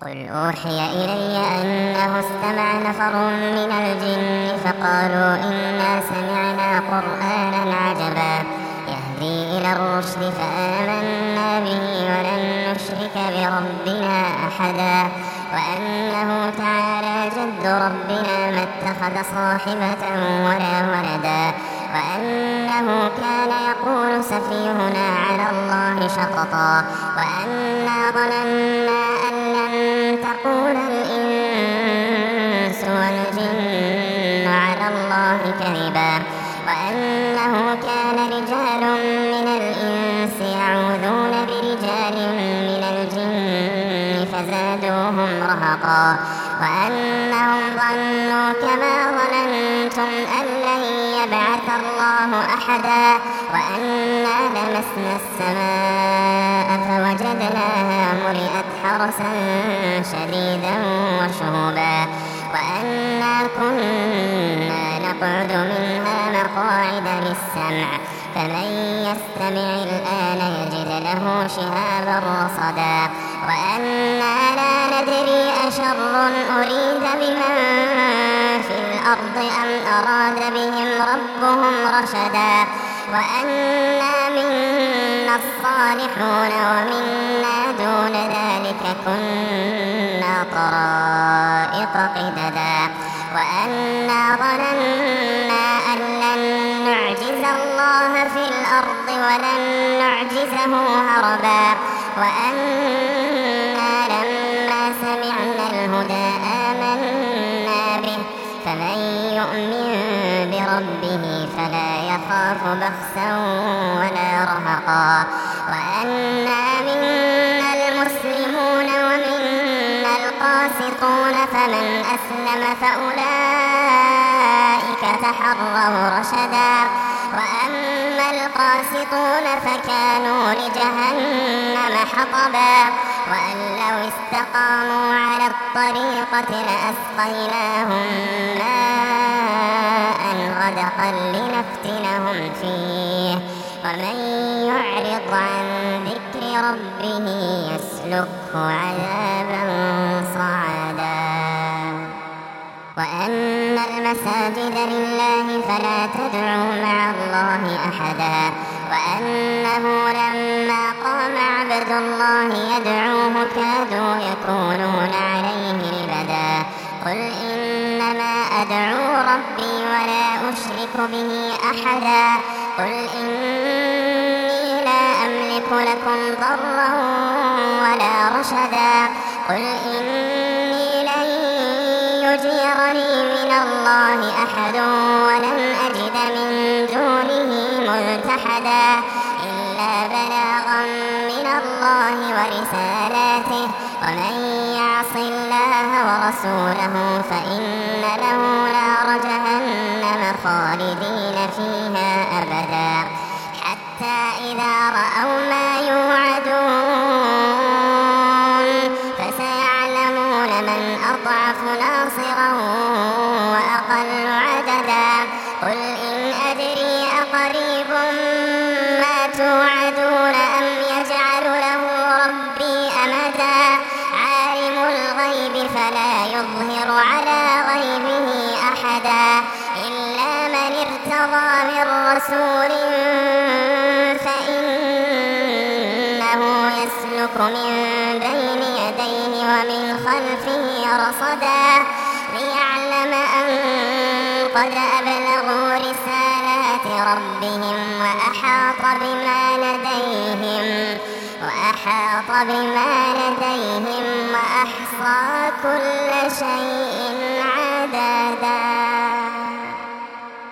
قل أوحي إلي أنه استمع نفر من الجن فقالوا إنا سمعنا قرآنا عجبا يهدي إلى الرشد فآمنا به ولن نشرك بربنا أحدا وأنه تعالى جد ربنا ما اتخذ صاحبة ولا ولدا وأنه كان يقول سفيهنا على الله شططا وأنا ظننا أن لن تقول الإنس والجن على الله كذبا وأنه كان رجال من الإنس يعوذون برجال من الجن فزادوهم رهقا وأنهم ظنوا كما ظننتم أن لن يبعث الله أحدا وأنا لمسنا السماء فوجدناها ملئت حرسا شديدا وشهبا وأنا كنا نقعد منها مقاعد للسمع فمن يستمع الآن يجد له شهابا رصدا وأنا لا ندري أشر أريد بمن في الأرض أم أراد بهم ربهم رشدا وأنا منا الصالحون ومنا دون ذلك كنا طرائق قددا وأنا ظننا أن لن نعجز الله في الأرض ولن نعجزه هربا وأنا لما سمعنا الهدى آمنا به فمن يؤمن بربه فلا يخاف بخسا ولا رهقا وأنا منا المسلمون ومنا القاسطون فمن أسلم فأولئك تحروا رشدا وأما القاسطون فكانوا لجهنم حطبا وأن لو استقاموا على الطريقة لأسقيناهم ماء غدقا لنفتنهم فيه ومن يعرض عن ذكر ربه يسلكه عذابا صعدا وأن المساجد لله فلا تدعوا مع الله أحدا وأنه لما قام عبد الله يدعوه كادوا يكونون عليه لبدا قل إنما أدعو ربي ولا أشرك به أحدا قل إني لا أملك لكم ضرا ولا رشدا قل إني لن يجيرني من الله أحد ولن أجد من دونه ملتحدا إلا بلاغا من الله ورسالاته ومن يعص الله ورسوله فإن له نار جهنم خالدين فيها أبدا حتى إذا رأوا ما يوعدون فسيعلمون من أضعف ناصرا وأقل عددا قل إن أدري أقريب ما توعدون أم يجعل له ربي أمدا عالم الغيب فلا يظهر على غيبه أحدا إلا من ارتضى من رسول فإنه يسلك من بين يديه ومن خلفه رصدا ليعلم أن قد أبلغوا رسالات ربهم وأحاط بما لديهم وأحصى كل شيء عددا.